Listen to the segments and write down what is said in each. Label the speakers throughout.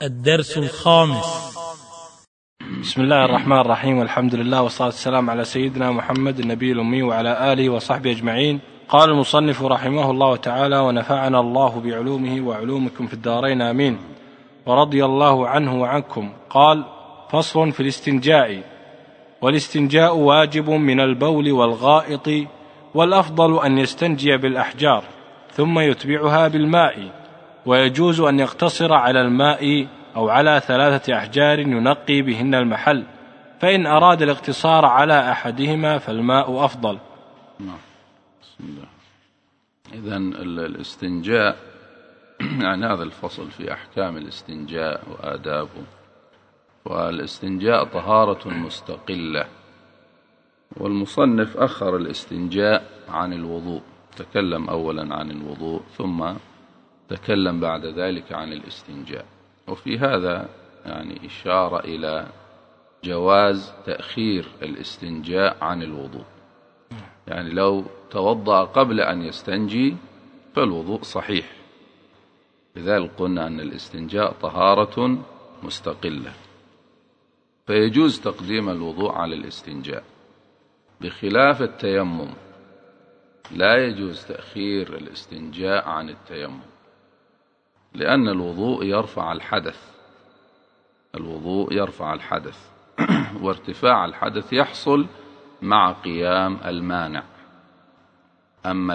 Speaker 1: الدرس الخامس.
Speaker 2: بسم الله الرحمن الرحيم، والحمد لله والصلاة والسلام على سيدنا محمد النبي الأمي وعلى آله وصحبه أجمعين. قال المصنف رحمه الله تعالى: ونفعنا الله بعلومه وعلومكم في الدارين آمين، ورضي الله عنه وعنكم. قال: فصل في الاستنجاء. والاستنجاء واجب من البول والغائط، والأفضل أن يستنجي بالأحجار ثم يتبعها بالماء، ويجوز أن يقتصر على الماء أو على 3 أحجار ينقي بهن المحل، فإن أراد الاقتصار على أحدهما فالماء أفضل.
Speaker 3: بسم الله. إذن الاستنجاء يعني هذا الفصل في أحكام الاستنجاء وآدابه. والاستنجاء طهارة مستقلة، والمصنف أخر الاستنجاء عن الوضوء، تكلم أولا عن الوضوء ثم تكلم بعد ذلك عن الاستنجاء. وفي هذا يعني إشارة إلى جواز تأخير الاستنجاء عن الوضوء، يعني لو توضأ قبل أن يستنجي فالوضوء صحيح. لذلك قلنا أن الاستنجاء طهارة مستقلة، فيجوز تقديم الوضوء على الاستنجاء، بخلاف التيمم لا يجوز تأخير الاستنجاء عن التيمم، لأن الوضوء يرفع الحدث. الوضوء يرفع الحدث وارتفاع الحدث يحصل مع قيام المانع. أما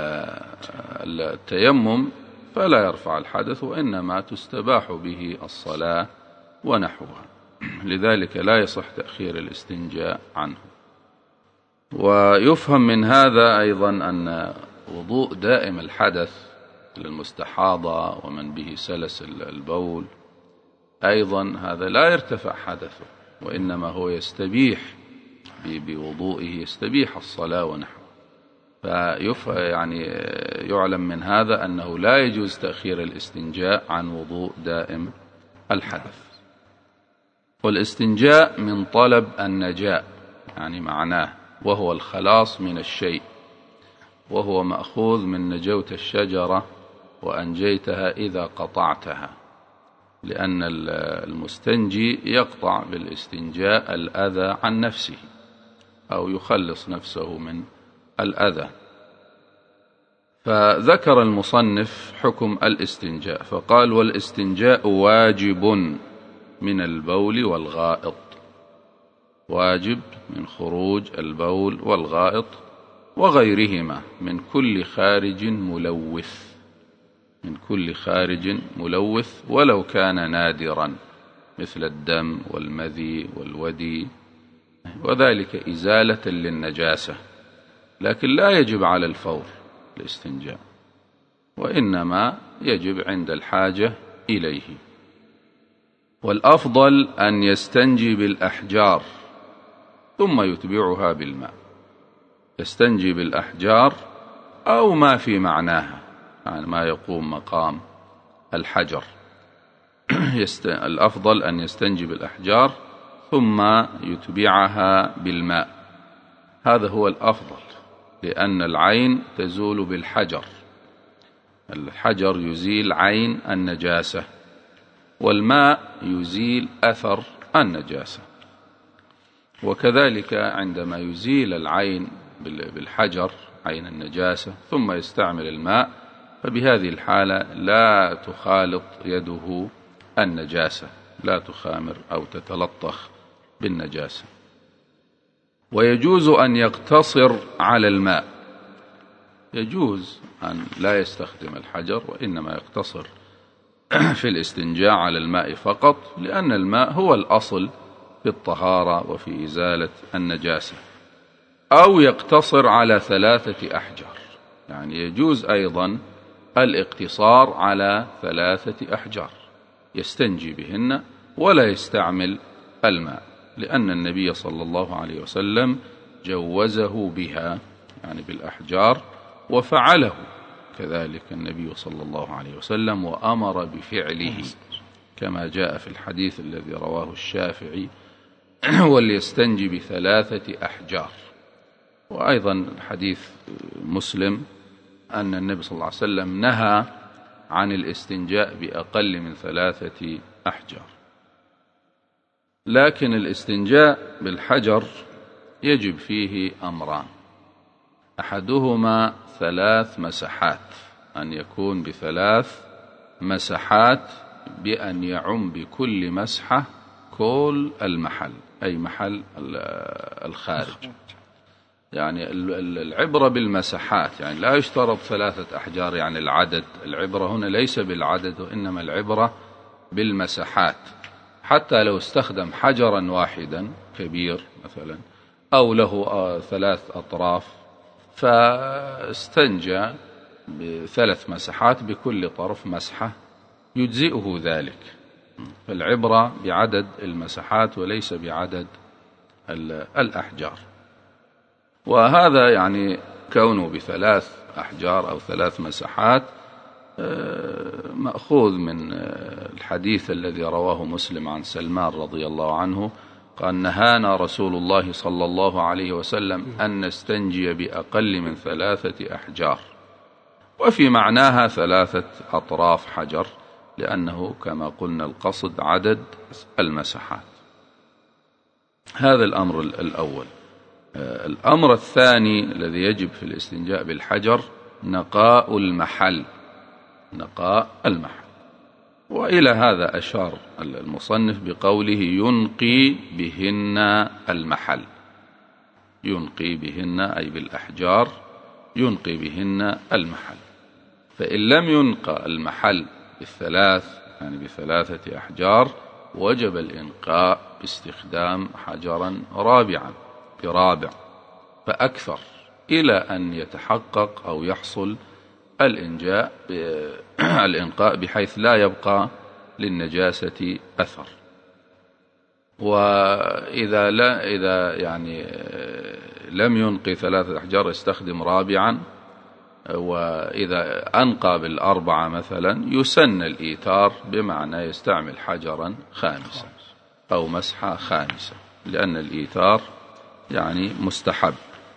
Speaker 3: التيمم فلا يرفع الحدث، وإنما تستباح به الصلاة ونحوها، لذلك لا يصح تأخير الاستنجاء عنه. ويفهم من هذا أيضا أن وضوء دائم الحدث للمستحاضة ومن به سلس البول أيضا هذا لا يرتفع حدثه، وإنما هو يستبيح بوضوئه، يستبيح الصلاة ونحوه. يعني يعلم من هذا أنه لا يجوز تأخير الاستنجاء عن وضوء دائم الحدث. والاستنجاء من طلب النجاء، يعني معناه وهو الخلاص من الشيء، وهو مأخوذ من نجوت الشجرة وأنجيتها إذا قطعتها، لأن المستنجي يقطع بالاستنجاء الأذى عن نفسه أو يخلص نفسه من الأذى. فذكر المصنف حكم الاستنجاء فقال: والاستنجاء واجب من البول والغائط، واجب من خروج البول والغائط وغيرهما من كل خارج ملوث، من كل خارج ملوث ولو كان نادرا، مثل الدم والمذي والودي، وذلك إزالة للنجاسة، لكن لا يجب على الفور الاستنجاء، وإنما يجب عند الحاجة إليه. والأفضل أن يستنجي بالأحجار ثم يتبعها بالماء، يستنجي بالأحجار أو ما في معناها، يعني ما يقوم مقام الحجر. الأفضل أن يستنجي بالأحجار ثم يتبعها بالماء، هذا هو الأفضل، لأن العين تزول بالحجر، الحجر يزيل عين النجاسة، والماء يزيل أثر النجاسة. وكذلك عندما يزيل العين بالحجر عين النجاسة ثم يستعمل الماء، فبهذه الحالة لا تخالط يده النجاسة، لا تخامر أو تتلطخ بالنجاسة. ويجوز أن يقتصر على الماء، يجوز أن لا يستخدم الحجر وإنما يقتصر في الاستنجاء على الماء فقط، لأن الماء هو الأصل في الطهارة وفي إزالة النجاسة. أو يقتصر على 3 أحجار، يعني يجوز أيضا الاقتصار على 3 أحجار يستنجي بهن ولا يستعمل الماء، لأن النبي صلى الله عليه وسلم جوزه بها، يعني بالأحجار، وفعله كذلك النبي صلى الله عليه وسلم وأمر بفعله، كما جاء في الحديث الذي رواه الشافعي: وليستنجي ب3 أحجار. وأيضا حديث مسلم أن النبي صلى الله عليه وسلم نهى عن الاستنجاء بأقل من 3 أحجار. لكن الاستنجاء بالحجر يجب فيه أمران: أحدهما 3 مسحات، أن يكون ب3 مسحات، بأن يعم بكل مسحة كل المحل، أي محل الخارج. يعني العبرة بالمسحات، يعني لا يشترط 3 أحجار يعني العدد، العبرة هنا ليس بالعدد وإنما العبرة بالمسحات. حتى لو استخدم حجرا واحدا كبير مثلا أو له 3 أطراف فاستنجى ب3 مسحات بكل طرف مسحة يجزئه ذلك. فالعبرة بعدد المسحات وليس بعدد الأحجار. وهذا يعني كونه ب3 أحجار أو 3 مسحات مأخوذ من الحديث الذي رواه مسلم عن سلمان رضي الله عنه قال: نهانا رسول الله صلى الله عليه وسلم أن نستنجي بأقل من 3 أحجار، وفي معناها 3 أطراف حجر، لأنه كما قلنا القصد عدد المسحات. هذا الأمر الأول. الأمر الثاني الذي يجب في الاستنجاء بالحجر نقاء المحل، نقاء المحل. وإلى هذا أشار المصنف بقوله: ينقي بهن المحل. ينقي بهن أي بالأحجار، ينقي بهن المحل. فإن لم ينقى المحل ب3 يعني ب3 أحجار وجب الإنقاء باستخدام حجرا رابعا برابع فأكثر، إلى أن يتحقق أو يحصل الإنقاء بحيث لا يبقى للنجاسة أثر. وإذا يعني لم ينقي 3 أحجار يستخدم رابعا. وإذا أنقى بال4 مثلا يسن الإيتار، بمعنى يستعمل حجرا خامسا أو مسحة خامسة، لأن الإيتار يعني مستحب.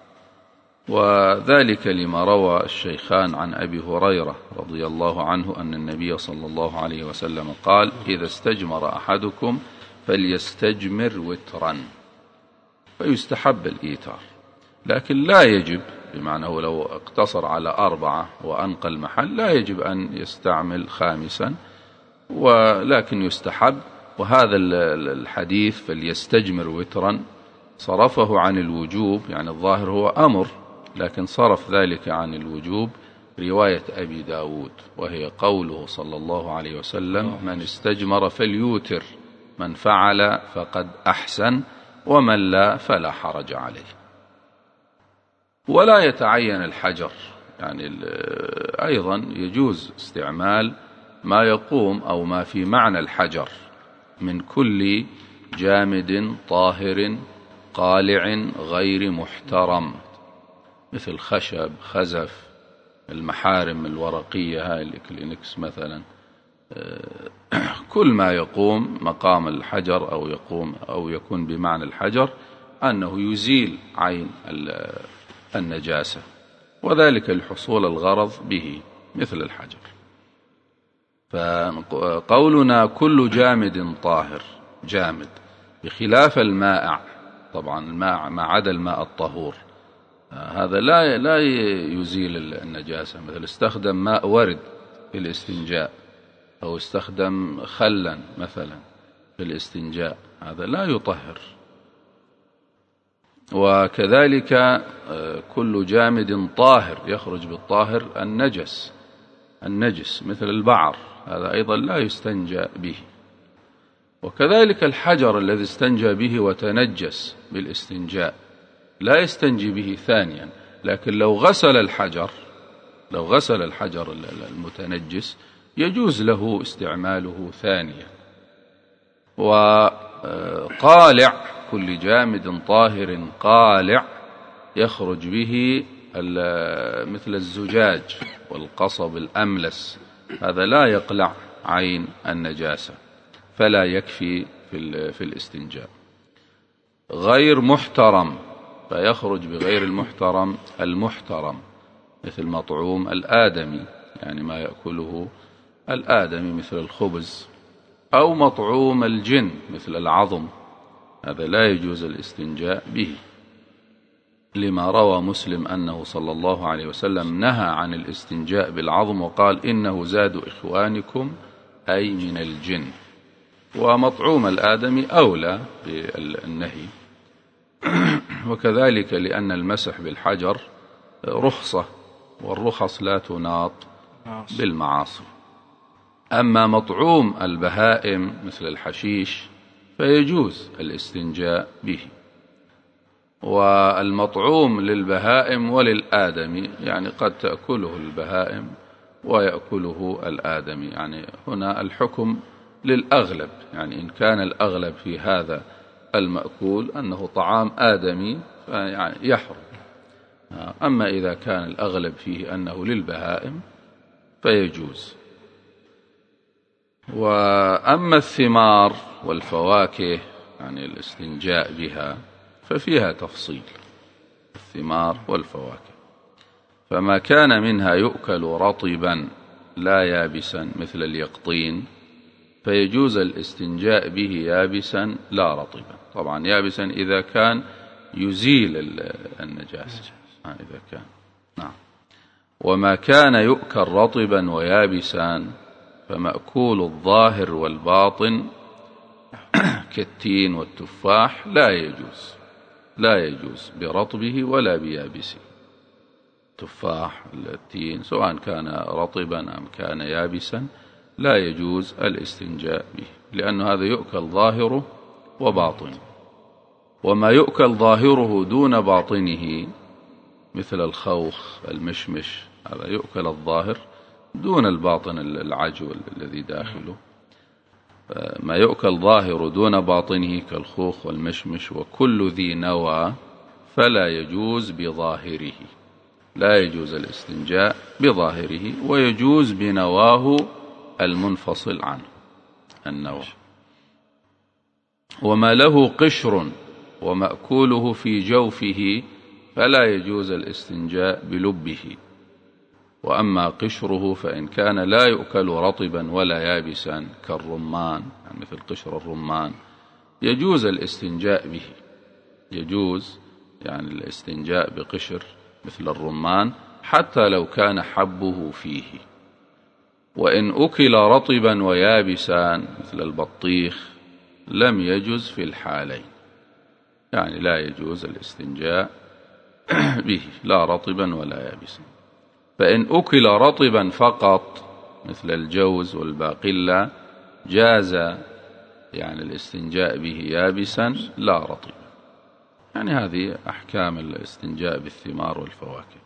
Speaker 3: وذلك لما روى الشيخان عن أبي هريرة رضي الله عنه أن النبي صلى الله عليه وسلم قال: إذا استجمر أحدكم فليستجمر وترا. فيستحب الإيتار، لكن لا يجب، بمعنى هو لو اقتصر على 4 وأنقى المحل لا يجب أن يستعمل خامسا، ولكن يستحب. وهذا الحديث فليستجمر وترا صرفه عن الوجوب، يعني الظاهر هو أمر، لكن صرف ذلك عن الوجوب رواية أبي داود، وهي قوله صلى الله عليه وسلم: من استجمر فليوتر، من فعل فقد أحسن، ومن لا فلا حرج عليه. ولا يتعين الحجر، يعني أيضا يجوز استعمال ما يقوم أو ما في معنى الحجر من كل جامد طاهر قالع غير محترم، مثل خشب، خزف، المحارم الورقية هاي الإكلينكس مثلا، كل ما يقوم مقام الحجر أو يكون بمعنى الحجر، أنه يزيل عين النجاسة، وذلك لحصول الغرض به مثل الحجر. فقولنا كل جامد طاهر، جامد بخلاف المائع، طبعا الماء ما عدا الماء الطهور هذا لا يزيل النجاسة. مثل استخدم ماء ورد في الاستنجاء أو استخدم خلا مثلا في الاستنجاء، هذا لا يطهر. وكذلك كل جامد طاهر يخرج بالطاهر النجس مثل البعر، هذا أيضا لا يستنجى به. وكذلك الحجر الذي استنجى به وتنجس بالاستنجاء لا يستنجي به ثانيا، لكن لو غسل الحجر المتنجس يجوز له استعماله ثانيا. وقالع كل جامد طاهر قالع يخرج به مثل الزجاج والقصب الأملس، هذا لا يقلع عين النجاسة فلا يكفي في الاستنجاء. غير محترم فيخرج بغير المحترم مثل مطعوم الآدمي، يعني ما يأكله الآدمي مثل الخبز أو مطعوم الجن مثل العظم، هذا لا يجوز الاستنجاء به، لما روى مسلم أنه صلى الله عليه وسلم نهى عن الاستنجاء بالعظم وقال إنه زاد إخوانكم أي من الجن. ومطعوم الآدمي أولى بالنهي. وكذلك لأن المسح بالحجر رخصة، والرخص لا تناط بالمعاصي. أما مطعوم البهائم مثل الحشيش فيجوز الاستنجاء به. والمطعوم للبهائم وللآدمي، يعني قد تأكله البهائم ويأكله الآدمي، يعني هنا الحكم للأغلب، يعني إن كان الأغلب في هذا المأكول أنه طعام آدمي فيعني يحرم. أما إذا كان الأغلب فيه أنه للبهائم فيجوز. وأما الثمار والفواكه يعني الاستنجاء بها ففيها تفصيل. الثمار والفواكه فما كان منها يؤكل رطبا لا يابسا مثل اليقطين فيجوز الاستنجاء به يابسا لا رطبا. طبعا يابسا إذا كان يزيل النجاسة، إذا كان نعم. وما كان يؤكل رطبا ويابسا فمأكول الظاهر والباطن كالتين والتفاح لا يجوز برطبه ولا بيابسه. تفاح التين سواء كان رطبا أم كان يابسا لا يجوز الاستنجاء به، لأن هذا يؤكل ظاهره وباطنه. وما يؤكل ظاهره دون باطنه مثل الخوخ المشمش، هذا يؤكل الظاهر دون الباطن العجو الذي داخله. ما يؤكل ظاهر دون باطنه كالخوخ والمشمش وكل ذي نوى فلا يجوز بظاهره، لا يجوز الاستنجاء بظاهره، ويجوز بنواه المنفصل عنه النوى. وما له قشر ومأكوله في جوفه فلا يجوز الاستنجاء بلبه. وأما قشره فإن كان لا يؤكل رطبا ولا يابسا كالرمان، يعني مثل قشر الرمان، يجوز الاستنجاء به. يجوز يعني الاستنجاء بقشر مثل الرمان حتى لو كان حبه فيه. وإن أكل رطبا ويابسا مثل البطيخ لم يجوز في الحالين، يعني لا يجوز الاستنجاء به لا رطبا ولا يابسا. فإن أكل رطبا فقط مثل الجوز والباقلة جاز يعني الاستنجاء به يابسا لا رطبا. يعني هذه أحكام الاستنجاء بالثمار والفواكه.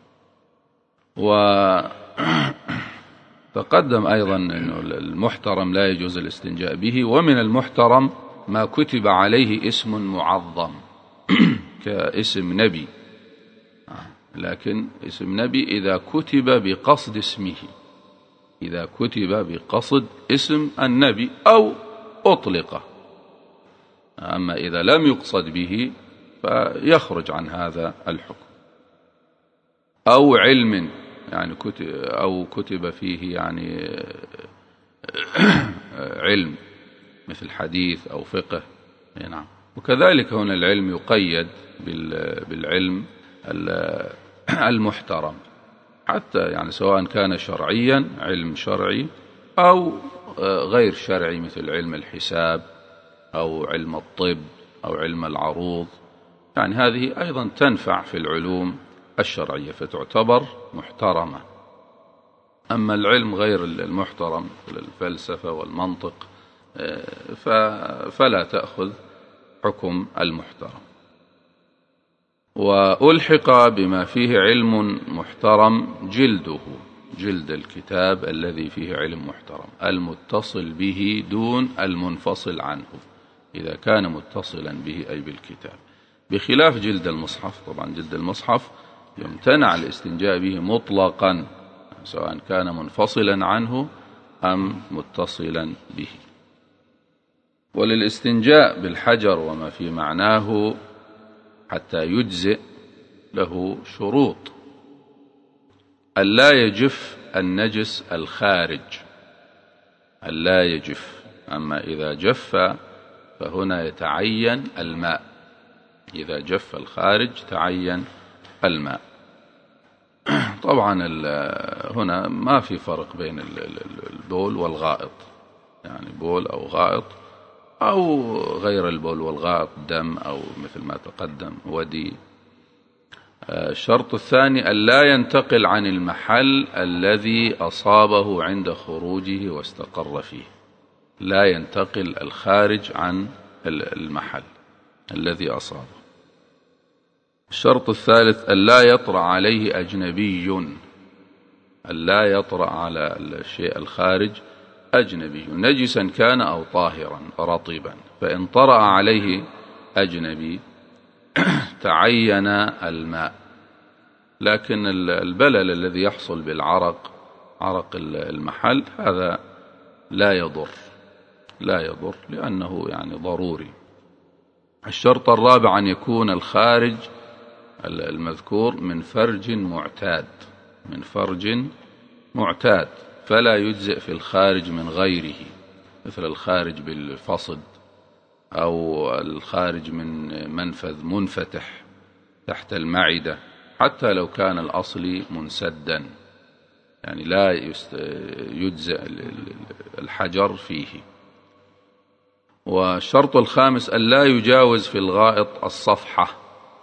Speaker 3: وتقدم أيضا أنه المحترم لا يجوز الاستنجاء به. ومن المحترم ما كتب عليه اسم معظم كاسم نبي، لكن اسم نبي إذا كتب بقصد اسمه، إذا كتب بقصد اسم النبي أو أطلقه. أما إذا لم يقصد به فيخرج عن هذا الحكم. أو علم يعني أو كتب فيه يعني علم مثل حديث أو فقه. نعم. وكذلك هنا العلم يقيد بالعلم المحترم، حتى يعني سواء كان شرعيا علم شرعي أو غير شرعي مثل علم الحساب أو علم الطب أو علم العروض، يعني هذه أيضا تنفع في العلوم الشرعية فتعتبر محترمة. أما العلم غير المحترم مثل الفلسفة والمنطق فلا تأخذ حكم المحترم. وألحق بما فيه علم محترم جلده، جلد الكتاب الذي فيه علم محترم المتصل به دون المنفصل عنه، إذا كان متصلا به أي بالكتاب، بخلاف جلد المصحف. طبعا جلد المصحف يمتنع الاستنجاء به مطلقا سواء كان منفصلا عنه أم متصلا به. وللاستنجاء بالحجر وما في معناه حتى يجزئ له شروط: ألا يجف النجس الخارج، ألا يجف أما إذا جف فهنا يتعين الماء، إذا جف الخارج تعين الماء. طبعا هنا ما في فرق بين البول والغائط، يعني بول أو غائط أو غير البول والغائط، دم أو مثل ما تقدم ودي. الشرط الثاني ألا ينتقل عن المحل الذي أصابه عند خروجه واستقر فيه، لا ينتقل الخارج عن المحل الذي أصابه. الشرط الثالث ألا يطرأ عليه أجنبي، ألا يطرأ على الشيء الخارج أجنبي نجسا كان أو طاهرا رطبا، فإن طرأ عليه أجنبي تعين الماء. لكن البلل الذي يحصل بالعرق، عرق المحل، هذا لا يضر لأنه يعني ضروري. الشرط الرابع أن يكون الخارج المذكور من فرج معتاد، فلا يجزئ في الخارج من غيره، مثل الخارج بالفصد أو الخارج من منفذ منفتح تحت المعدة، حتى لو كان الأصلي منسدا، يعني لا يجزئ الحجر فيه. والشرط الخامس ألا يجاوز في الغائط الصفحة،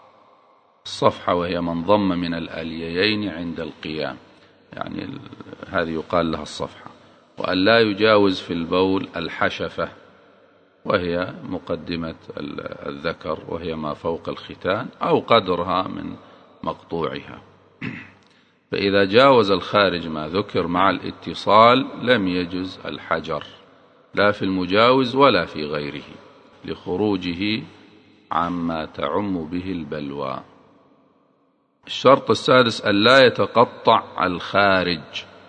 Speaker 3: وهي من ضم من الأليين عند القيام، يعني هذه يقال لها الصفحة. وألا يجاوز في البول الحشفة، وهي مقدمة الذكر، وهي ما فوق الختان أو قدرها من مقطوعها. فإذا جاوز الخارج ما ذكر مع الاتصال لم يجز الحجر، لا في المجاوز ولا في غيره، لخروجه عما تعم به البلوى. الشرط السادس ألا يتقطع الخارج،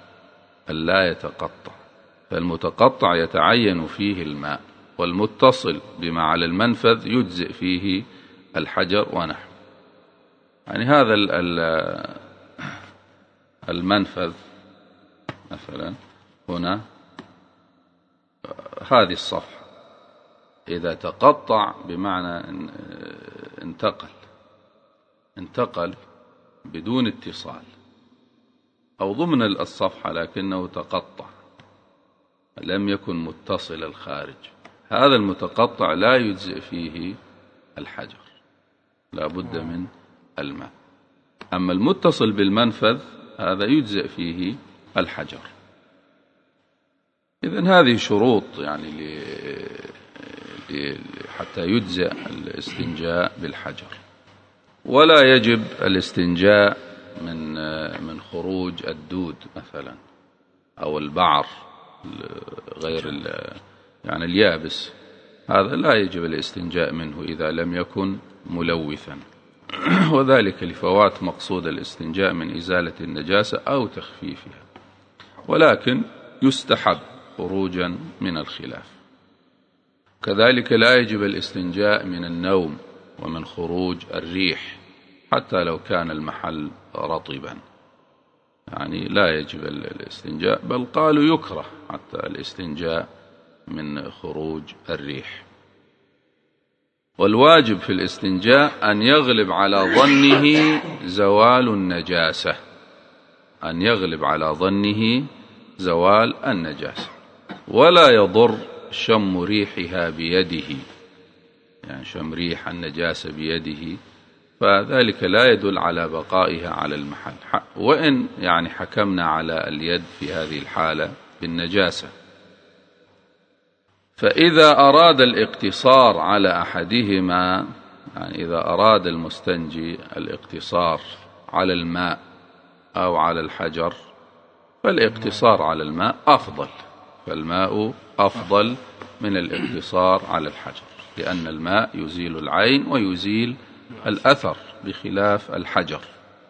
Speaker 3: فالمتقطع يتعين فيه الماء، والمتصل بما على المنفذ يجزئ فيه الحجر ونحو. يعني هذا المنفذ مثلا هنا، هذه الصفحة إذا تقطع بمعنى انتقل بدون اتصال، أو ضمن الصفحة لكنه تقطع لم يكن متصل الخارج، هذا المتقطع لا يجزئ فيه الحجر، لا بد من الماء. أما المتصل بالمنفذ هذا يجزئ فيه الحجر. إذن هذه شروط يعني حتى يجزئ الاستنجاء بالحجر. ولا يجب الاستنجاء من خروج الدود مثلا أو البعر غير يعني اليابس، هذا لا يجب الاستنجاء منه إذا لم يكن ملوثا، وذلك لفوات مقصود الاستنجاء من إزالة النجاسة أو تخفيفها، ولكن يستحب خروجا من الخلاف. كذلك لا يجب الاستنجاء من النوم ومن خروج الريح حتى لو كان المحل رطبا، يعني لا يجب الاستنجاء، بل قالوا يكره حتى الاستنجاء من خروج الريح. والواجب في الاستنجاء أن يغلب على ظنه زوال النجاسة، زوال النجاسة، ولا يضر شم ريحها بيده، يعني شم ريح النجاسة بيده، فذلك لا يدل على بقائها على المحل، وإن يعني حكمنا على اليد في هذه الحالة بالنجاسة. فإذا أراد الاقتصار على أحدهما، يعني إذا أراد المستنجي الاقتصار على الماء أو على الحجر، فالاقتصار على الماء أفضل، فالماء أفضل من الاقتصار على الحجر، لأن الماء يزيل العين ويزيل الأثر بخلاف الحجر.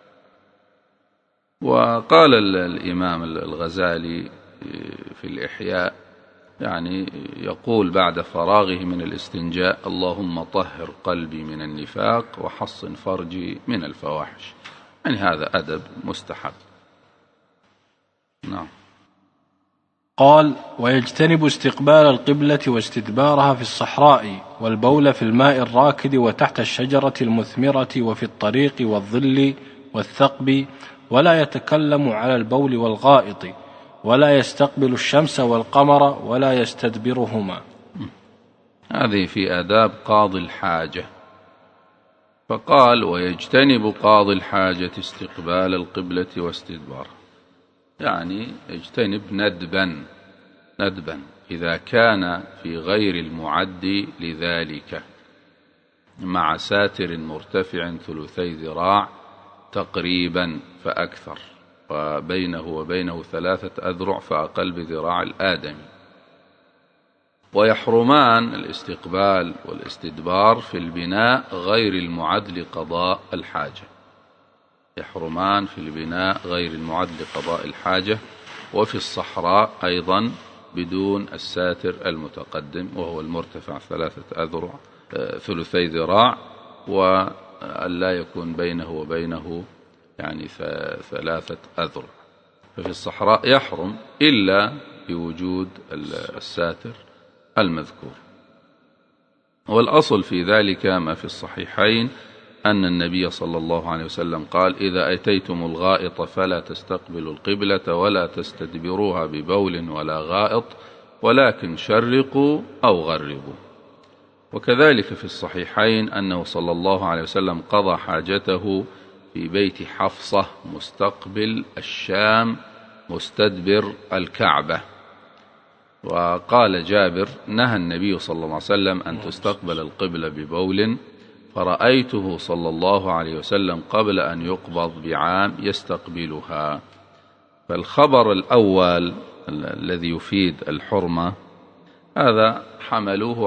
Speaker 3: وقال الإمام الغزالي في الإحياء، يعني يقول بعد فراغه من الاستنجاء: اللهم طهر قلبي من النفاق وحصن فرجي من الفواحش، يعني هذا أدب مستحب. نعم.
Speaker 2: قال: ويجتنب استقبال القبلة واستدبارها في الصحراء، والبول في الماء الراكد وتحت الشجرة المثمرة وفي الطريق والظل والثقب، ولا يتكلم على البول والغائط، ولا يستقبل الشمس والقمر، ولا يستدبرهما.
Speaker 3: هذه في آداب قاضي الحاجة. فقال: ويجتنب قاضي الحاجة استقبال القبلة واستدبارها، يعني يجتنب ندبا إذا كان في غير المعد لذلك، مع ساتر مرتفع 3 ذراع تقريبا فأكثر، وبينه وبينه 3 أذرع فأقل بذراع الآدمي. ويحرمان الاستقبال والاستدبار في البناء غير المعد لقضاء الحاجة، يحرمان في البناء غير المعد لقضاء الحاجة، وفي الصحراء أيضا بدون الساتر المتقدم وهو المرتفع 3 أذرع 3 ذراع، وأن لا يكون بينه وبينه يعني 3 أذرع. ففي الصحراء يحرم إلا بوجود الساتر المذكور. والأصل في ذلك ما في الصحيحين أن النبي صلى الله عليه وسلم قال: إذا أتيتم الغائط فلا تستقبلوا القبلة ولا تستدبروها ببول ولا غائط، ولكن شرقوا أو غربوا. وكذلك في الصحيحين أنه صلى الله عليه وسلم قضى حاجته في بيت حفصة مستقبل الشام مستدبر الكعبة. وقال جابر: نهى النبي صلى الله عليه وسلم أن تستقبل القبلة ببول، فرأيته صلى الله عليه وسلم قبل أن يقبض بعام يستقبلها. فالخبر الأول الذي يفيد الحرمة هذا حملوه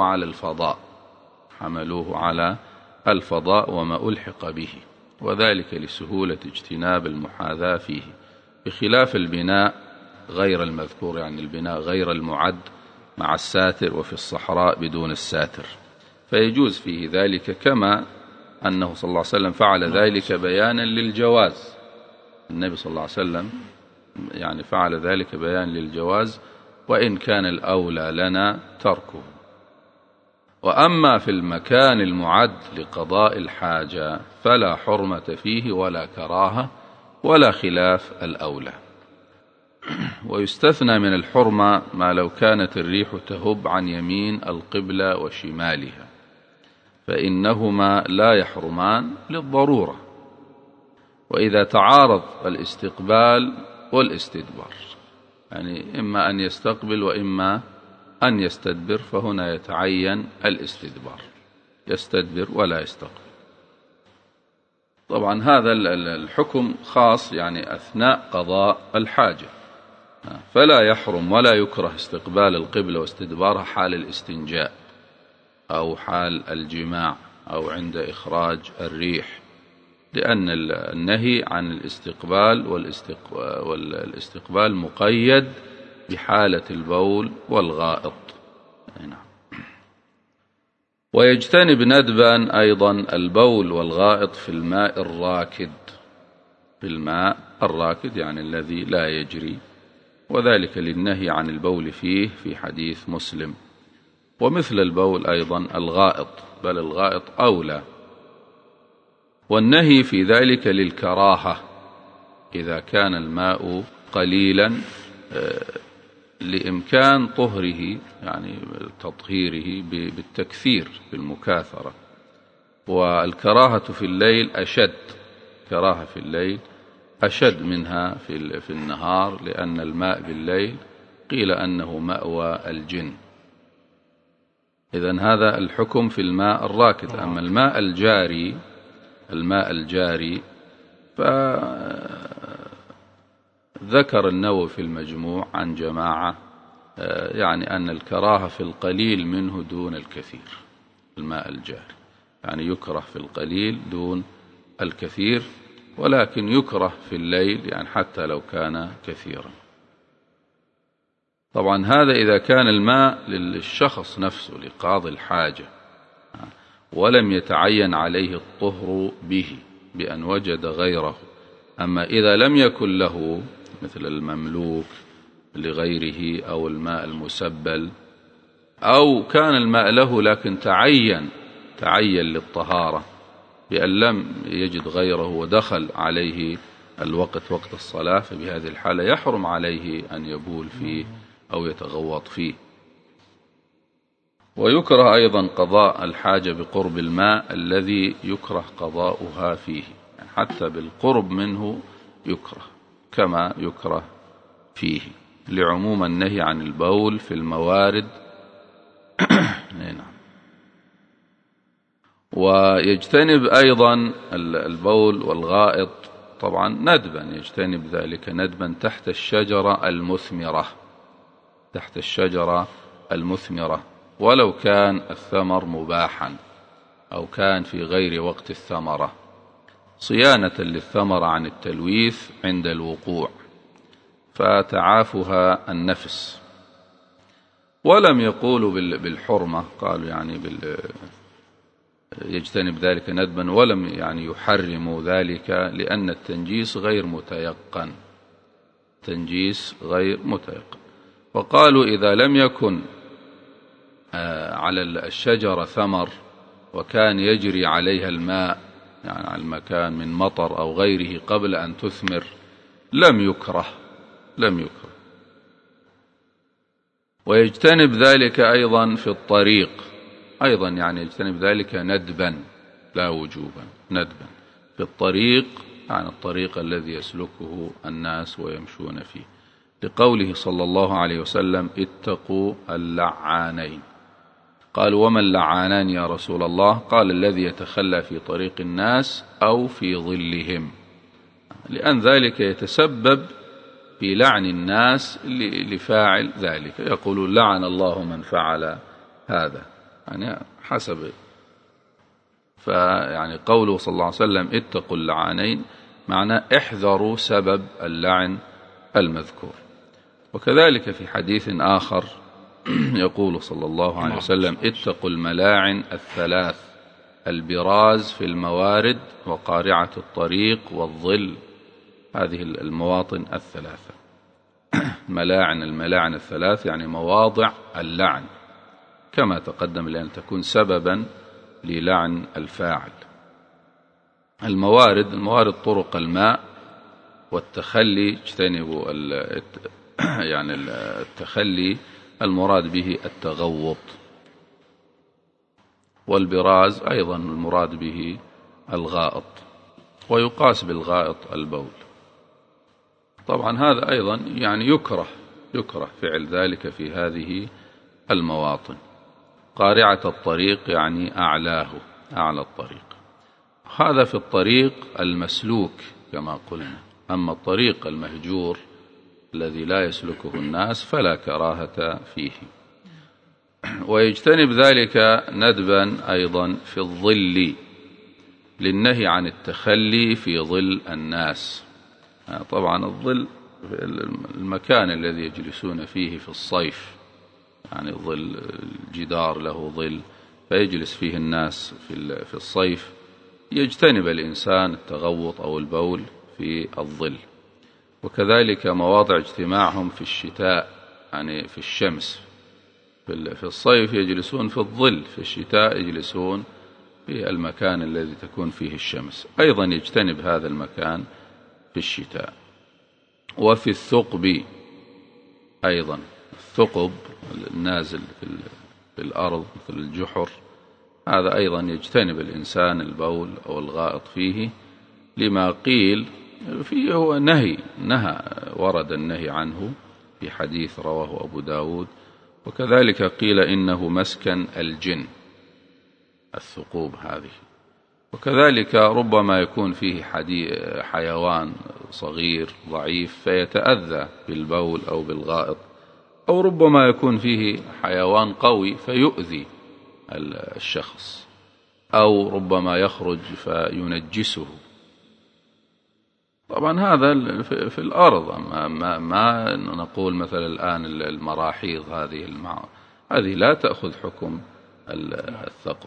Speaker 3: على الفضاء وما ألحق به، وذلك لسهولة اجتناب المحاذاة فيه، بخلاف البناء غير المذكور، يعني البناء غير المعد مع الساتر وفي الصحراء بدون الساتر، فيجوز فيه ذلك، كما أنه صلى الله عليه وسلم فعل ذلك بيانا للجواز. النبي صلى الله عليه وسلم يعني فعل ذلك بيانا للجواز، وإن كان الأولى لنا تركه. وأما في المكان المعد لقضاء الحاجة فلا حرمة فيه ولا كراهة ولا خلاف الأولى. ويستثنى من الحرمة ما لو كانت الريح تهب عن يمين القبلة وشمالها، فإنهما لا يحرمان للضرورة. وإذا تعارض الاستقبال والاستدبار، يعني إما أن يستقبل وإما أن يستدبر، فهنا يتعين الاستدبار، يستدبر ولا يستقبل. طبعا هذا الحكم خاص يعني أثناء قضاء الحاجة، فلا يحرم ولا يكره استقبال القبلة واستدبارها حال الاستنجاء أو حال الجماع أو عند إخراج الريح، لأن النهي عن الاستقبال والاستقبال مقيد بحالة البول والغائط. ويجتنب ندبا أيضا البول والغائط في الماء الراكد، في الماء الراكد يعني الذي لا يجري، وذلك للنهي عن البول فيه في حديث مسلم. ومثل البول أيضا الغائط، بل الغائط أولى. والنهي في ذلك للكراهة إذا كان الماء قليلا لإمكان طهره، يعني تطهيره بالتكثير بالمكاثرة. والكراهة في الليل أشد، كراهة في الليل أشد منها في النهار، لأن الماء بالليل قيل أنه مأوى الجن. إذن هذا الحكم في الماء الراكد. أما الماء الجاري فذكر النووي في المجموع عن جماعة يعني أن الكراهة في القليل منه دون الكثير. الماء الجاري يعني يكره في القليل دون الكثير، ولكن يكره في الليل يعني حتى لو كان كثيرا. طبعا هذا إذا كان الماء للشخص نفسه لقاضي الحاجة ولم يتعين عليه الطهر به بأن وجد غيره. أما إذا لم يكن له مثل المملوك لغيره أو الماء المسبل، أو كان الماء له لكن تعين للطهارة بأن لم يجد غيره ودخل عليه الوقت وقت الصلاة، فبهذه الحالة يحرم عليه أن يبول فيه أو يتغوط فيه. ويكره أيضا قضاء الحاجة بقرب الماء الذي يكره قضاؤها فيه، يعني حتى بالقرب منه يكره كما يكره فيه، لعموم النهي عن البول في الموارد. ويجتنب أيضا البول والغائط طبعا ندبا، يجتنب ذلك ندبا تحت الشجرة المثمرة، ولو كان الثمر مباحا أو كان في غير وقت الثمرة، صيانة للثمرة عن التلويث عند الوقوع فتعافها النفس. ولم يقولوا بالحرمة، قالوا يعني يجتنب ذلك ندبا، ولم يعني يحرموا ذلك لأن التنجيس غير متيقن، وقالوا إذا لم يكن على الشجرة ثمر وكان يجري عليها الماء، يعني على المكان من مطر أو غيره قبل أن تثمر، لم يكره. ويجتنب ذلك أيضا في الطريق، أيضا يعني يجتنب ذلك ندبا لا وجوبا، ندبا في الطريق، يعني الطريق الذي يسلكه الناس ويمشون فيه، لقوله صلى الله عليه وسلم اتقوا اللعانين. قالوا وما اللعانان يا رسول الله؟ قال الذي يتخلى في طريق الناس أو في ظلهم، لأن ذلك يتسبب في لعن الناس لفاعل ذلك، يقولون لعن الله من فعل هذا، يعني حسب. فيعني قوله صلى الله عليه وسلم اتقوا اللعانين معناه احذروا سبب اللعن المذكور. وكذلك في حديث آخر يقول صلى الله عليه وسلم اتقوا الملاعن الثلاث، البراز في الموارد وقارعة الطريق والظل، هذه المواطن الثلاثة. الملاعن الثلاث يعني مواضع اللعن كما تقدم، لأن تكون سببا للعن الفاعل. الموارد طرق الماء والتخلي، اجتنبوا يعني التخلي المراد به التغوط، والبراز أيضا المراد به الغائط، ويقاس بالغائط البول. طبعا هذا أيضا يعني يكره فعل ذلك في هذه المواطن. قارعة الطريق يعني أعلى الطريق، هذا في الطريق المسلوك كما قلنا. أما الطريق المهجور الذي لا يسلكه الناس فلا كراهة فيه. ويجتنب ذلك ندبا أيضا في الظل، للنهي عن التخلي في ظل الناس. طبعا الظل المكان الذي يجلسون فيه في الصيف، يعني ظل الجدار له ظل فيجلس فيه الناس في الصيف، يجتنب الإنسان التغوط أو البول في الظل. وكذلك مواضع اجتماعهم في الشتاء، يعني في الشمس، في الصيف يجلسون في الظل، في الشتاء يجلسون في المكان الذي تكون فيه الشمس، أيضا يجتنب هذا المكان في الشتاء. وفي الثقب أيضا، الثقب النازل في الأرض مثل الجحر، هذا أيضا يجتنب الإنسان البول أو الغائط فيه، لما قيل فيه هو نهى ورد النهي عنه في حديث رواه أبو داود. وكذلك قيل إنه مسكن الجن، الثقوب هذه. وكذلك ربما يكون فيه حيوان صغير ضعيف فيتأذى بالبول أو بالغائط، أو ربما يكون فيه حيوان قوي فيؤذي الشخص، أو ربما يخرج فينجسه. طبعا هذا في الأرض، ما نقول مثلا الآن المراحيض هذه لا تأخذ حكم الثقب.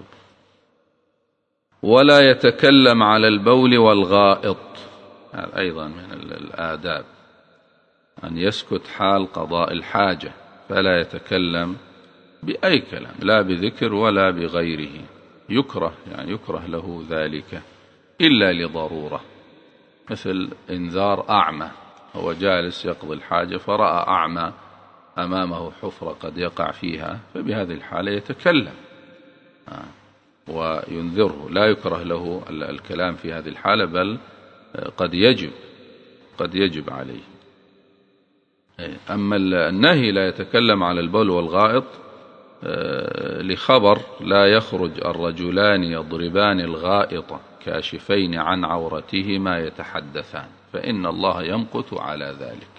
Speaker 3: ولا يتكلم على البول والغائط، هذا أيضا من الآداب. أن يسكت حال قضاء الحاجة، فلا يتكلم بأي كلام، لا بذكر ولا بغيره. يكره، يعني يكره له ذلك إلا لضرورة، مثل إنذار أعمى، هو جالس يقضي الحاجة فرأى أعمى أمامه حفرة قد يقع فيها، فبهذه الحالة يتكلم وينذره، لا يكره له الكلام في هذه الحالة، بل قد يجب عليه. أما النهي لا يتكلم على البول والغائط لخبر لا يخرج الرجلان يضربان الغائط كاشفين عن عورتهما يتحدثان فإن الله يمقت على ذلك.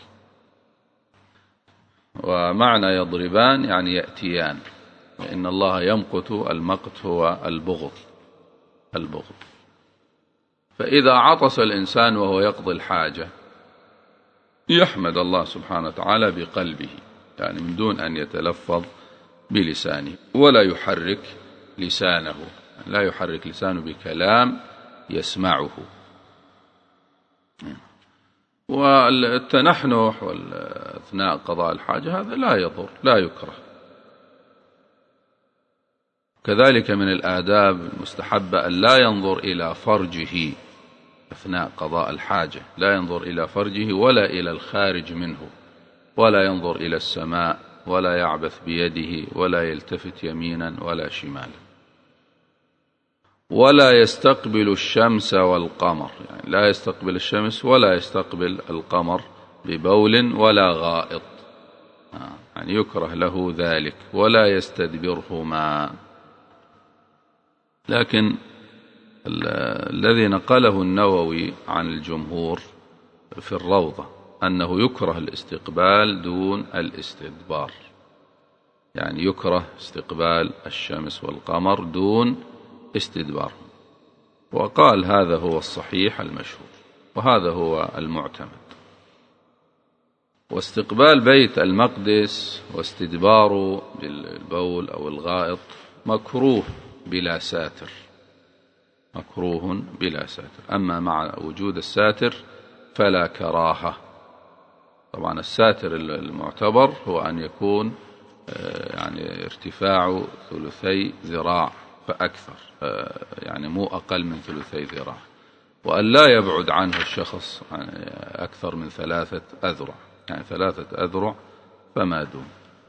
Speaker 3: ومعنى يضربان يعني يأتيان، فإن الله يمقت، المقت هو البغض. فإذا عطس الإنسان وهو يقضي الحاجة يحمد الله سبحانه وتعالى بقلبه، يعني من دون أن يتلفظ بلسانه، ولا يحرك لسانه، لا يحرك لسانه بكلام يسمعه. والتنحنح أثناء قضاء الحاجة هذا لا يضر، لا يكره. كذلك من الآداب المستحبة أن لا ينظر إلى فرجه أثناء قضاء الحاجة، لا ينظر إلى فرجه ولا إلى الخارج منه، ولا ينظر إلى السماء، ولا يعبث بيده، ولا يلتفت يمينا ولا شمالا. ولا يستقبل الشمس والقمر، يعني لا يستقبل الشمس ولا يستقبل القمر ببول ولا غائط، يعني يكره له ذلك. ولا يستدبرهما. لكن الذي نقله النووي عن الجمهور في الروضة أنه يكره الاستقبال دون الاستدبار، يعني يكره استقبال الشمس والقمر دون استدبار. وقال هذا هو الصحيح المشهور، وهذا هو المعتمد. واستقبال بيت المقدس واستدباره بالبول أو الغائط مكروه بلا ساتر، مكروه بلا ساتر. أما مع وجود الساتر فلا كراهة. طبعا الساتر المعتبر هو أن يكون يعني ارتفاع 3 ذراع فأكثر، يعني مو أقل من 3 ذراع، وأن لا يبعد عنه الشخص أكثر من 3 أذرع، يعني 3 أذرع فما دون.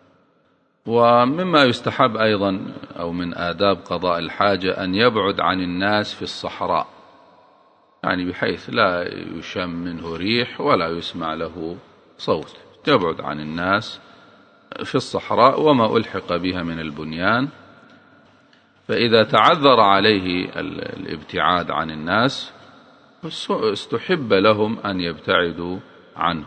Speaker 3: ومما يستحب أيضا أو من آداب قضاء الحاجة أن يبعد عن الناس في الصحراء، يعني بحيث لا يشم منه ريح ولا يسمع له صوت، يبعد عن الناس في الصحراء وما ألحق بها من البنيان. فإذا تعذر عليه الابتعاد عن الناس استحب لهم أن يبتعدوا عنه،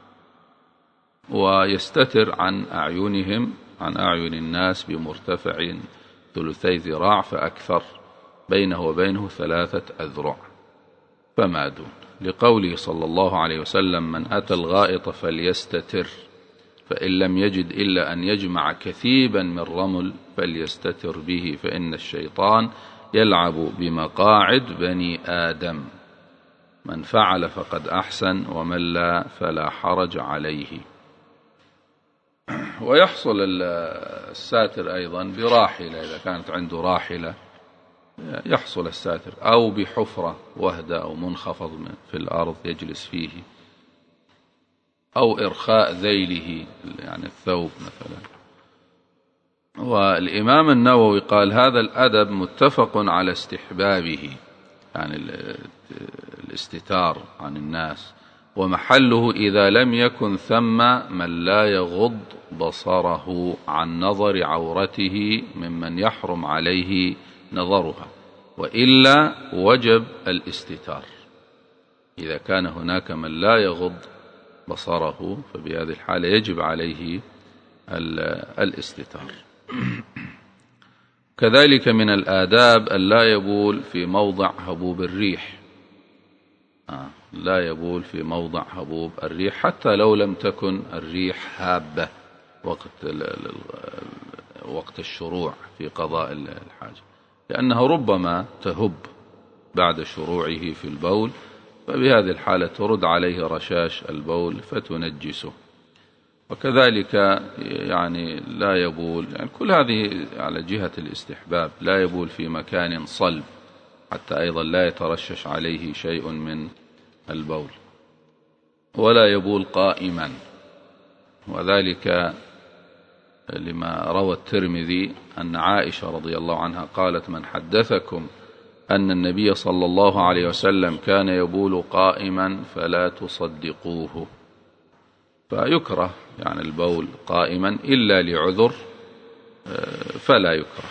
Speaker 3: ويستتر عن أعينهم، عن أعين الناس بمرتفع 3 ذراع فأكثر، بينه وبينه 3 أذرع فما دون، لقوله صلى الله عليه وسلم: من أتى الغائط فليستتر، فإن لم يجد إلا أن يجمع كثيبا من رمل فليستتر به، فإن الشيطان يلعب بمقاعد بني آدم، من فعل فقد أحسن ومن لا فلا حرج عليه. ويحصل الساتر أيضا براحلة، إذا كانت عنده راحلة يحصل الساتر، أو بحفرة وهدة أو منخفض في الأرض يجلس فيه، أو إرخاء ذيله يعني الثوب مثلا. والإمام النووي قال: هذا الأدب متفق على استحبابه، يعني الاستتار عن الناس، ومحله إذا لم يكن ثم من لا يغض بصره عن نظر عورته ممن يحرم عليه نظرها، وإلا وجب الاستتار. إذا كان هناك من لا يغض بصره فبهذه الحالة يجب عليه الاستتار. كذلك من الآداب أن لا يبول في موضع هبوب الريح، لا يبول في موضع هبوب الريح حتى لو لم تكن الريح هابة وقت الشروع في قضاء الحاجة، لأنه ربما تهب بعد شروعه في البول، فبهذه الحالة ترد عليه رشاش البول فتنجسه. وكذلك يعني لا يبول، يعني كل هذه على جهة الاستحباب، لا يبول في مكان صلب حتى أيضا لا يترشش عليه شيء من البول، ولا يبول قائما، وذلك لما روى الترمذي أن عائشة رضي الله عنها قالت: من حدثكم أن النبي صلى الله عليه وسلم كان يبول قائما فلا تصدقوه. فيكره يعني البول قائما إلا لعذر فلا يكره.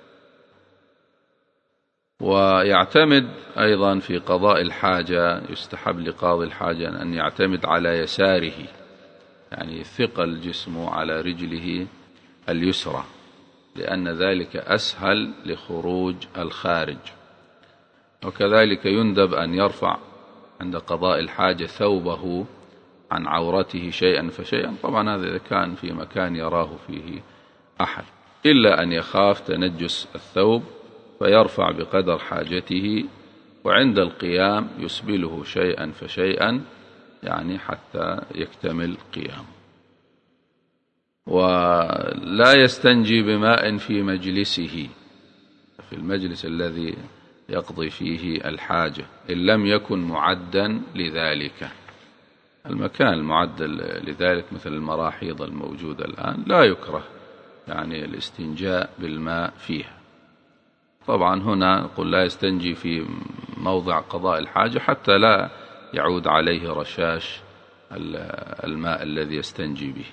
Speaker 3: ويعتمد أيضا في قضاء الحاجة، يستحب لقاضي الحاجة أن يعتمد على يساره، يعني ثقل جسمه على رجله اليسرى، لأن ذلك أسهل لخروج الخارج. وكذلك يندب أن يرفع عند قضاء الحاجة ثوبه عن عورته شيئا فشيئا، طبعا هذا إذا كان في مكان يراه فيه أحد، إلا أن يخاف تنجس الثوب فيرفع بقدر حاجته، وعند القيام يسبله شيئا فشيئا يعني حتى يكتمل قيامه. ولا يستنجي بماء في مجلسه، في المجلس الذي يقضي فيه الحاجة، إن لم يكن معدا لذلك. المكان المعد لذلك مثل المراحيض الموجودة الآن لا يكره يعني الاستنجاء بالماء فيها. طبعا هنا نقول لا يستنجي في موضع قضاء الحاجة حتى لا يعود عليه رشاش الماء الذي يستنجي به.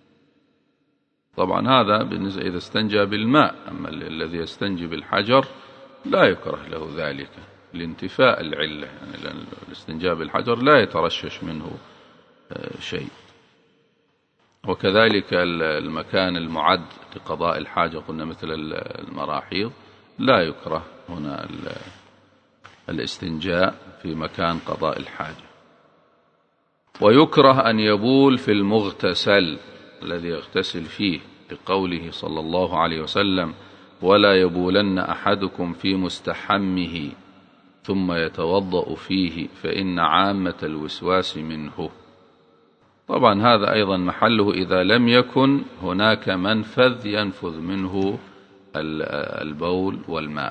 Speaker 3: طبعا هذا بالنسبة إذا استنجى بالماء، أما الذي يستنجي بالحجر لا يكره له ذلك لانتفاء العلة، يعني لأن الاستنجاء بالحجر لا يترشش منه شيء. وكذلك المكان المعد لقضاء الحاجة قلنا مثل المراحيض لا يكره هنا الاستنجاء في مكان قضاء الحاجة. ويكره أن يبول في المغتسل الذي يغتسل فيه، لقوله صلى الله عليه وسلم: ولا يبولن أحدكم في مستحمه ثم يتوضأ فيه فإن عامة الوسواس منه. طبعا هذا أيضا محله إذا لم يكن هناك منفذ ينفذ منه البول والماء.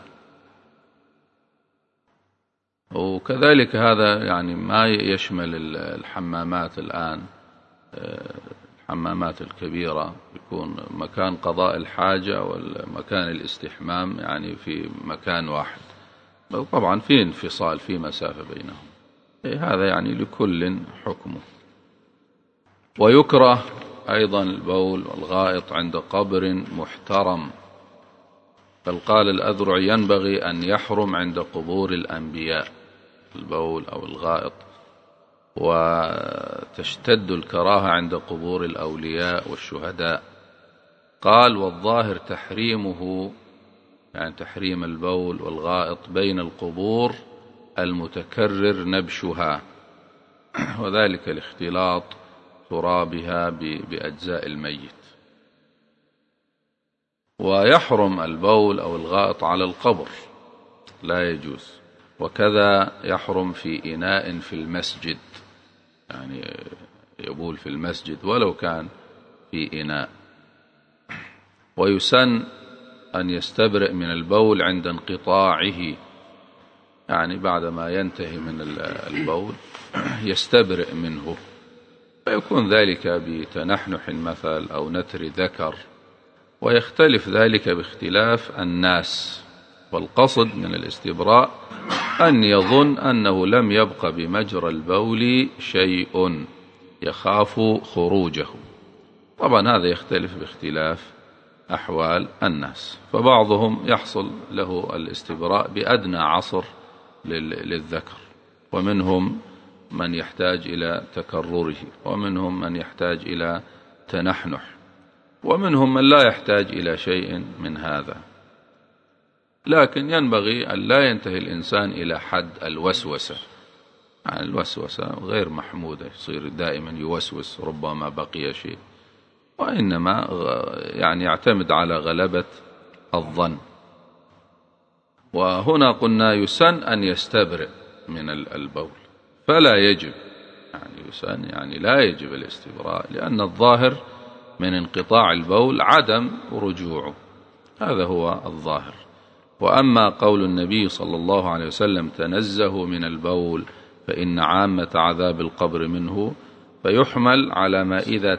Speaker 3: وكذلك هذا يعني ما يشمل الحمامات الآن، الحمامات الكبيرة يكون مكان قضاء الحاجة والمكان الاستحمام يعني في مكان واحد، طبعا في انفصال في مسافة بينهم، هذا يعني لكل حكمه. ويكره أيضا البول والغائط عند قبر محترم، بل قال الأذرعي: ينبغي أن يحرم عند قبور الأنبياء البول أو الغائط، وتشتد الكراهة عند قبور الأولياء والشهداء. قال: والظاهر تحريمه، يعني تحريم البول والغائط بين القبور المتكرر نبشها، وذلك لاختلاط ترابها بأجزاء الميت. ويحرم البول أو الغائط على القبر، لا يجوز. وكذا يحرم في إناء في المسجد، يعني يبول في المسجد ولو كان في إناء. ويسن أن يستبرئ من البول عند انقطاعه، يعني بعدما ينتهي من البول يستبرئ منه، فيكون ذلك بتنحنح مثل أو نتر ذكر، ويختلف ذلك باختلاف الناس. والقصد من الاستبراء أن يظن أنه لم يبق بمجرى البول شيء يخاف خروجه. طبعا هذا يختلف باختلاف أحوال الناس، فبعضهم يحصل له الاستبراء بأدنى عصر للذكر، ومنهم من يحتاج إلى تكرره، ومنهم من يحتاج إلى تنحنح، ومنهم من لا يحتاج إلى شيء من هذا. لكن ينبغي أن لا ينتهي الإنسان إلى حد الوسوسة، يعني الوسوسة غير محمودة، يصير دائما يوسوس ربما بقي شيء، وإنما يعني يعتمد على غلبة الظن. وهنا قلنا يسن أن يستبرئ من البول، فلا يجب يعني يعني لا يجب الاستبراء، لأن الظاهر من انقطاع البول عدم رجوعه، هذا هو الظاهر. وأما قول النبي صلى الله عليه وسلم تنزهوا من البول فإن عامة عذاب القبر منه، فيحمل على ما إذا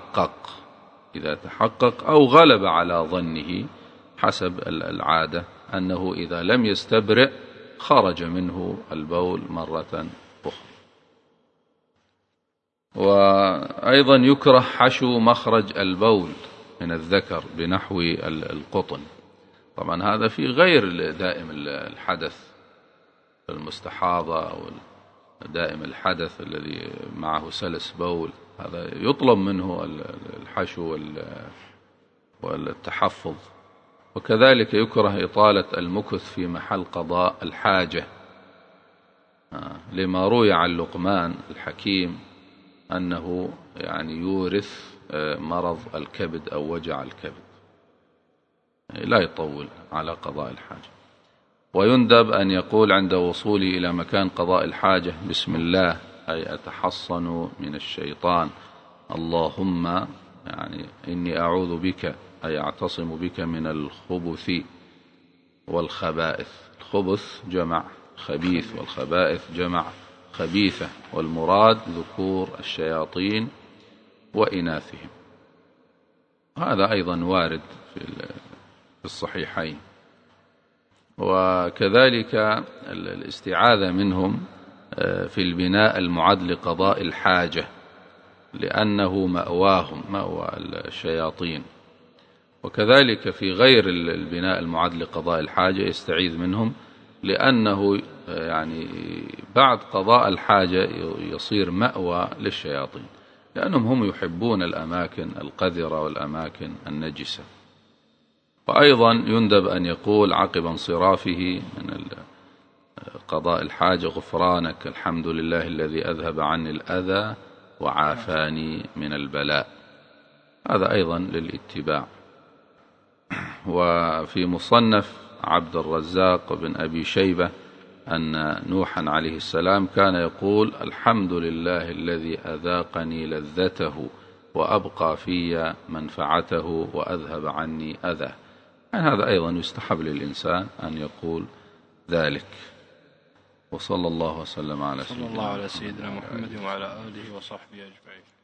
Speaker 3: تحقق أو غلب على ظنه حسب العادة أنه إذا لم يستبرئ خرج منه البول مرة أخرى. وأيضا يكره حشو مخرج البول من الذكر بنحو القطن، طبعا هذا في غير دائم الحدث المستحاضة أو دائم الحدث الذي معه سلس بول، هذا يطلب منه الحشو والتحفظ. وكذلك يكره إطالة المكث في محل قضاء الحاجة، لما روي عن لقمان الحكيم أنه يعني يورث مرض الكبد أو وجع الكبد، لا يطول على قضاء الحاجة. ويندب أن يقول عند وصولي إلى مكان قضاء الحاجة بسم الله، أي أتحصن من الشيطان، اللهم يعني إني أعوذ بك، أي أعتصم بك من الخبث والخبائث. الخبث جمع خبيث والخبائث جمع خبيثة، والمراد ذكور الشياطين وإناثهم. هذا أيضا وارد في الصحيحين. وكذلك الاستعاذة منهم في البناء المعد لقضاء الحاجة، لأنه مأواهم مأوى الشياطين. وكذلك في غير البناء المعد لقضاء الحاجة يستعيذ منهم، لأنه يعني بعد قضاء الحاجة يصير مأوى للشياطين، لأنهم هم يحبون الأماكن القذرة والأماكن النجسة. وأيضا يندب أن يقول عقب انصرافه من قضاء الحاجة غفرانك الحمد لله الذي أذهب عني الأذى وعافاني من البلاء، هذا أيضا للاتباع. وفي مصنف عبد الرزاق بن أبي شيبة أن نوحا عليه السلام كان يقول الحمد لله الذي أذاقني لذته وأبقى في منفعته وأذهب عني أذى. يعني هذا أيضا يستحب للإنسان أن يقول ذلك. وصلى الله وسلم على سيدنا
Speaker 2: محمد وعلى آله وصحبه أجمعين.